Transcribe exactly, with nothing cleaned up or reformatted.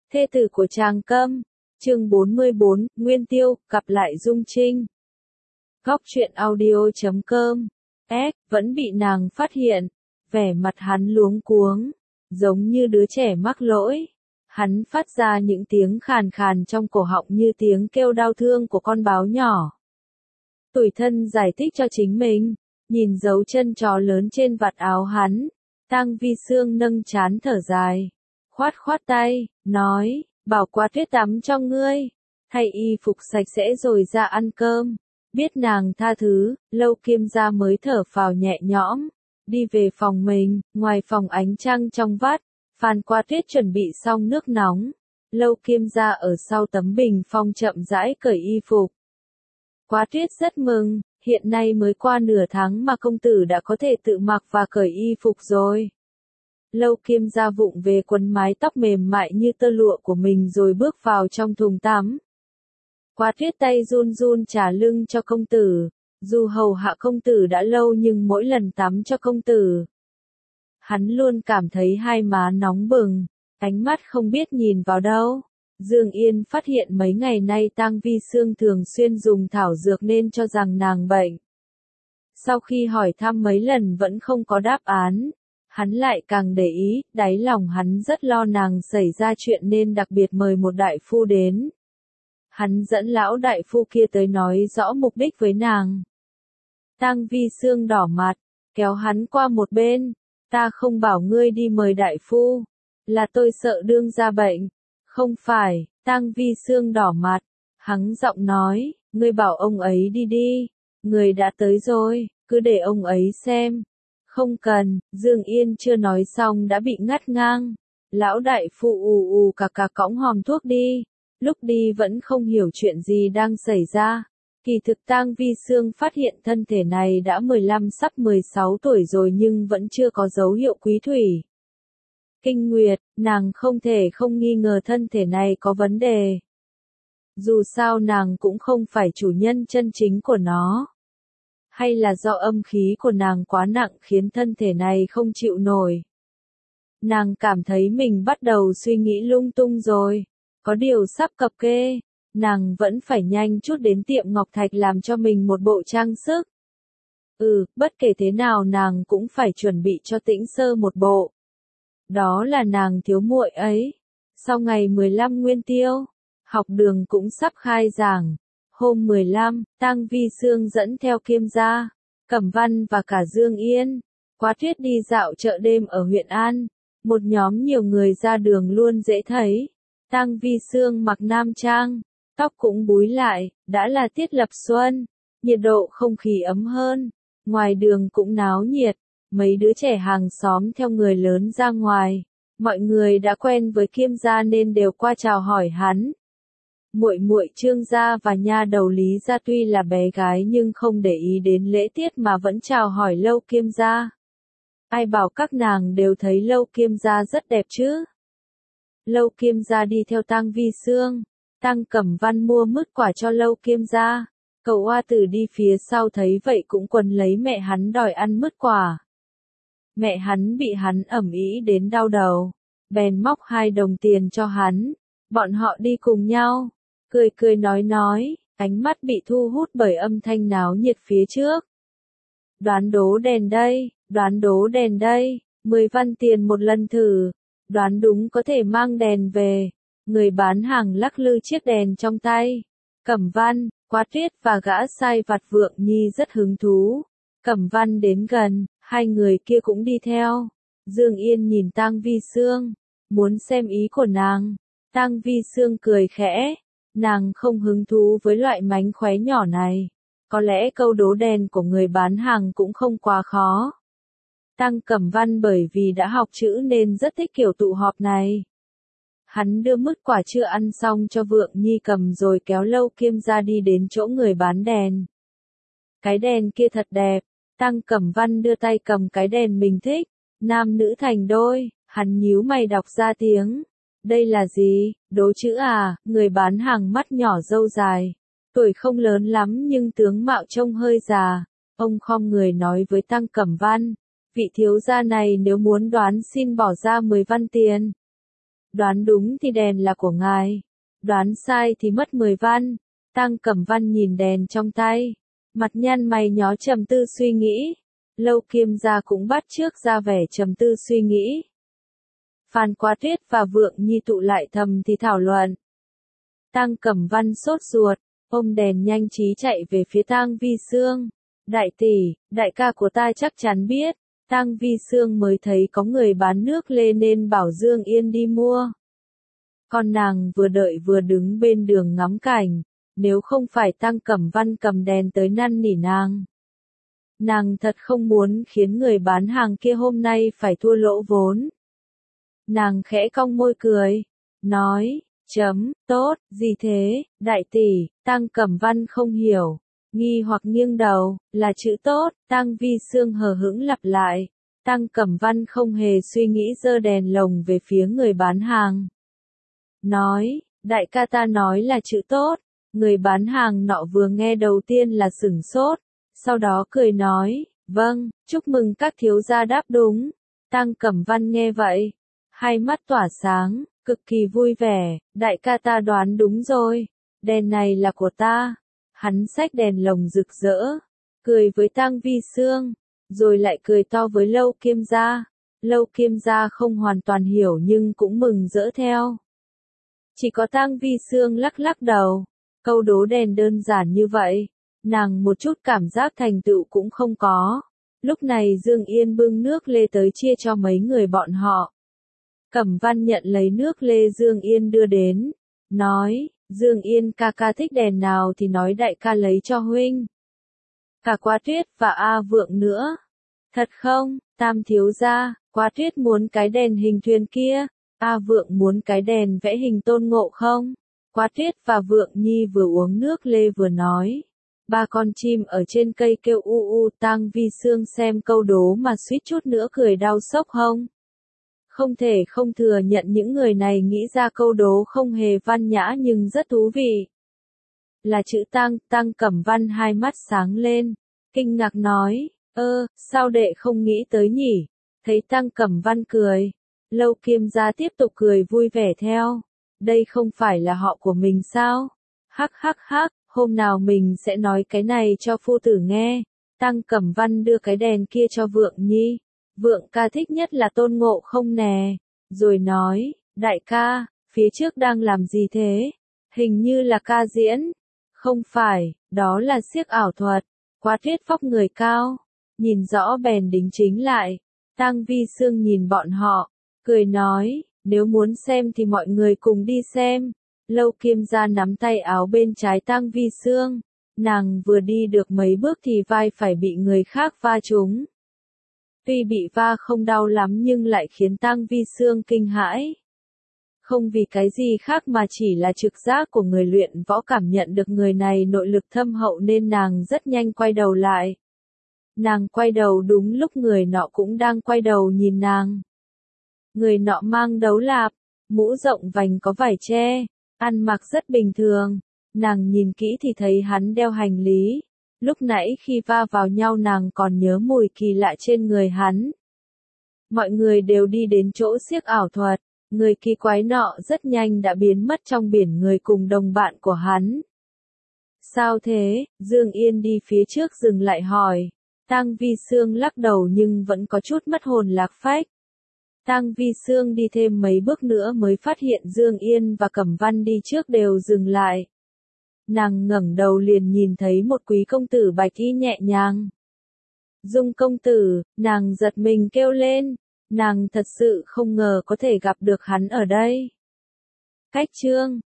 Thê tử của Tràng Câm, chương bốn mươi bốn, Nguyên Tiêu, gặp lại Dung Trinh. Góc truyện audio chấm com, S, vẫn bị nàng phát hiện, vẻ mặt hắn luống cuống, giống như đứa trẻ mắc lỗi. Hắn phát ra những tiếng khàn khàn trong cổ họng như tiếng kêu đau thương của con báo nhỏ. Tủi thân giải thích cho chính mình, nhìn dấu chân chó lớn trên vạt áo hắn, Tang Vi Sương nâng trán thở dài, khoát khoát tay, nói, bảo Qua Tuyết tắm cho ngươi, thay y phục sạch sẽ rồi ra ăn cơm. Biết nàng tha thứ, Lâu Kiêm Gia mới thở phào nhẹ nhõm, đi về phòng mình. Ngoài phòng ánh trăng trong vắt, Phan Qua Tuyết chuẩn bị xong nước nóng. Lâu Kiêm Gia ở sau tấm bình phong chậm rãi cởi y phục. Qua Tuyết rất mừng, hiện nay mới qua nửa tháng mà công tử đã có thể tự mặc và cởi y phục rồi. Lâu Kiêm Gia vụng về quấn mái tóc mềm mại như tơ lụa của mình rồi bước vào trong thùng tắm. Qua Tuyết tay run run trả lưng cho công tử, dù hầu hạ công tử đã lâu nhưng mỗi lần tắm cho công tử, hắn luôn cảm thấy hai má nóng bừng, ánh mắt không biết nhìn vào đâu. Dương Yên phát hiện mấy ngày nay Tang Vi Sương thường xuyên dùng thảo dược nên cho rằng nàng bệnh. Sau khi hỏi thăm mấy lần vẫn không có đáp án, hắn lại càng để ý, đáy lòng hắn rất lo nàng xảy ra chuyện nên đặc biệt mời một đại phu đến. Hắn dẫn lão đại phu kia tới nói rõ mục đích với nàng. Tang Vi Sương đỏ mặt, kéo hắn qua một bên, ta không bảo ngươi đi mời đại phu, là tôi sợ đương ra bệnh. Không phải, Tang Vi Sương đỏ mặt, hắng giọng nói, ngươi bảo ông ấy đi đi, người đã tới rồi, cứ để ông ấy xem. Không cần, Dương Yên chưa nói xong đã bị ngắt ngang. Lão đại phu ù ù cà cà cõng hòm thuốc đi, lúc đi vẫn không hiểu chuyện gì đang xảy ra. Kỳ thực Tang Vi Sương phát hiện thân thể này đã mười lăm sắp mười sáu tuổi rồi nhưng vẫn chưa có dấu hiệu quý thủy. Kinh nguyệt, nàng không thể không nghi ngờ thân thể này có vấn đề. Dù sao nàng cũng không phải chủ nhân chân chính của nó. Hay là do âm khí của nàng quá nặng khiến thân thể này không chịu nổi. Nàng cảm thấy mình bắt đầu suy nghĩ lung tung rồi. Có điều sắp cập kê, nàng vẫn phải nhanh chút đến tiệm Ngọc Thạch làm cho mình một bộ trang sức. Ừ, bất kể thế nào nàng cũng phải chuẩn bị cho Tĩnh Sơ một bộ. Đó là nàng thiếu muội ấy. Sau ngày mười lăm Nguyên Tiêu, học đường cũng sắp khai giảng. Hôm mười lăm, Tang Vi Sương dẫn theo Kiêm Gia, Cẩm Văn và cả Dương Yên, Qua Tuyết đi dạo chợ đêm ở huyện An. Một nhóm nhiều người ra đường luôn dễ thấy. Tang Vi Sương mặc nam trang, tóc cũng búi lại, đã là tiết lập xuân, nhiệt độ không khí ấm hơn, ngoài đường cũng náo nhiệt, mấy đứa trẻ hàng xóm theo người lớn ra ngoài, mọi người đã quen với Kiêm Gia nên đều qua chào hỏi hắn. Muội muội Trương gia và nha đầu Lý gia tuy là bé gái nhưng không để ý đến lễ tiết mà vẫn chào hỏi Lâu Kiêm Gia. Ai bảo các nàng đều thấy Lâu Kiêm Gia rất đẹp chứ? Lâu Kiêm Gia đi theo Tang Vi Sương, Tang Cẩm Văn mua mứt quả cho Lâu Kiêm Gia. Cậu Oa Tử đi phía sau thấy vậy cũng quấn lấy mẹ hắn đòi ăn mứt quả. Mẹ hắn bị hắn ẩm ĩ đến đau đầu, bèn móc hai đồng tiền cho hắn. Bọn họ đi cùng nhau, cười cười nói nói, ánh mắt bị thu hút bởi âm thanh náo nhiệt phía trước. Đoán đố đèn đây, đoán đố đèn đây, mười văn tiền một lần thử, đoán đúng có thể mang đèn về. Người bán hàng lắc lư chiếc đèn trong tay. Cẩm Văn, Qua Tuyết và gã sai vặt Vượng Nhi rất hứng thú. Cẩm Văn đến gần, hai người kia cũng đi theo. Dương Yên nhìn Tang Vi Sương, muốn xem ý của nàng. Tang Vi Sương cười khẽ, nàng không hứng thú với loại mánh khóe nhỏ này. Có lẽ câu đố đèn của người bán hàng cũng không quá khó. Tang Cẩm Văn bởi vì đã học chữ nên rất thích kiểu tụ họp này. Hắn đưa mứt quả chưa ăn xong cho Vượng Nhi cầm rồi kéo Lâu Kiêm Gia đi đến chỗ người bán đèn. Cái đèn kia thật đẹp, Tang Cẩm Văn đưa tay cầm cái đèn mình thích, nam nữ thành đôi, hắn nhíu mày đọc ra tiếng. Đây là gì, đố chữ à? Người bán hàng mắt nhỏ râu dài, tuổi không lớn lắm nhưng tướng mạo trông hơi già. Ông khom người nói với Tang Cẩm Văn, vị thiếu gia này nếu muốn đoán xin bỏ ra mười văn tiền. Đoán đúng thì đèn là của ngài. Đoán sai thì mất mười văn. Tăng Cẩm Văn nhìn đèn trong tay. Mặt nhăn mày nhó trầm tư suy nghĩ. Lâu Kiêm Gia cũng bắt chước ra vẻ trầm tư suy nghĩ. Phan Quá Tuyết và Vượng Nhi tụ lại thầm thì thảo luận. Tăng Cẩm Văn sốt ruột, ôm đèn nhanh trí chạy về phía Tang Vi Sương. Đại tỷ, đại ca của ta chắc chắn biết. Tang Vi Sương mới thấy có người bán nước lê nên bảo Dương Yên đi mua. Con nàng vừa đợi vừa đứng bên đường ngắm cảnh, nếu không phải Tăng Cẩm Văn cầm đèn tới năn nỉ nàng. Nàng thật không muốn khiến người bán hàng kia hôm nay phải thua lỗ vốn. Nàng khẽ cong môi cười, nói, chấm, tốt, gì thế, đại tỷ, Tăng Cẩm Văn không hiểu, nghi hoặc nghiêng đầu, là chữ tốt, Tang Vi Sương hờ hững lặp lại. Tăng Cẩm Văn không hề suy nghĩ giơ đèn lồng về phía người bán hàng. Nói, đại ca ta nói là chữ tốt, người bán hàng nọ vừa nghe đầu tiên là sửng sốt, sau đó cười nói, vâng, chúc mừng các thiếu gia đáp đúng. Tăng Cẩm Văn nghe vậy, hai mắt tỏa sáng, cực kỳ vui vẻ, đại ca ta đoán đúng rồi, đèn này là của ta. Hắn xách đèn lồng rực rỡ, cười với Tang Vi Sương, rồi lại cười to với Lâu Kiêm Gia. Lâu Kiêm Gia không hoàn toàn hiểu nhưng cũng mừng rỡ theo. Chỉ có Tang Vi Sương lắc lắc đầu, câu đố đèn đơn giản như vậy, nàng một chút cảm giác thành tựu cũng không có. Lúc này Dương Yên bưng nước lê tới chia cho mấy người bọn họ. Cẩm Văn nhận lấy nước lê Dương Yên đưa đến, nói, Dương Yên ca ca thích đèn nào thì nói đại ca lấy cho huynh. Cả Quá Tuyết và A Vượng nữa. Thật không, Tam thiếu gia, Quá Tuyết muốn cái đèn hình thuyền kia, A Vượng muốn cái đèn vẽ hình Tôn Ngộ Không. Quá Tuyết và Vượng Nhi vừa uống nước lê vừa nói. Ba con chim ở trên cây kêu u u. Tang Vi Sương xem câu đố mà suýt chút nữa cười đau sốc hông. Không thể không thừa nhận những người này nghĩ ra câu đố không hề văn nhã nhưng rất thú vị. Là chữ Tăng, Tăng Cẩm Văn hai mắt sáng lên, kinh ngạc nói, ơ, sao đệ không nghĩ tới nhỉ? Thấy Tăng Cẩm Văn cười, Lâu Kiêm Gia tiếp tục cười vui vẻ theo. Đây không phải là họ của mình sao? Hắc hắc hắc, hôm nào mình sẽ nói cái này cho phu tử nghe. Tăng Cẩm Văn đưa cái đèn kia cho Vượng Nhi. Vượng ca thích nhất là Tôn Ngộ Không nè. Rồi nói, đại ca, phía trước đang làm gì thế? Hình như là ca diễn. Không phải, đó là xiếc ảo thuật. Quá Tuyết vóc người cao, nhìn rõ bèn đính chính lại. Tang Vi Sương nhìn bọn họ, cười nói, nếu muốn xem thì mọi người cùng đi xem. Lâu Kiêm Gia nắm tay áo bên trái Tang Vi Sương. Nàng vừa đi được mấy bước thì vai phải bị người khác va trúng. Tuy bị va không đau lắm nhưng lại khiến Tang Vi Sương kinh hãi. Không vì cái gì khác mà chỉ là trực giác của người luyện võ cảm nhận được người này nội lực thâm hậu nên nàng rất nhanh quay đầu lại. Nàng quay đầu đúng lúc người nọ cũng đang quay đầu nhìn nàng. Người nọ mang đấu lạp, mũ rộng vành có vải che, ăn mặc rất bình thường. Nàng nhìn kỹ thì thấy hắn đeo hành lý. Lúc nãy khi va vào nhau nàng còn nhớ mùi kỳ lạ trên người hắn. Mọi người đều đi đến chỗ xiếc ảo thuật. Người kỳ quái nọ rất nhanh đã biến mất trong biển người cùng đồng bạn của hắn. Sao thế? Dương Yên đi phía trước dừng lại hỏi. Tang Vi Sương lắc đầu nhưng vẫn có chút mất hồn lạc phách. Tang Vi Sương đi thêm mấy bước nữa mới phát hiện Dương Yên và Cẩm Văn đi trước đều dừng lại. Nàng ngẩng đầu liền nhìn thấy một quý công tử bạch y nhẹ nhàng. Dung công tử, nàng giật mình kêu lên. Nàng thật sự không ngờ có thể gặp được hắn ở đây. Cách chương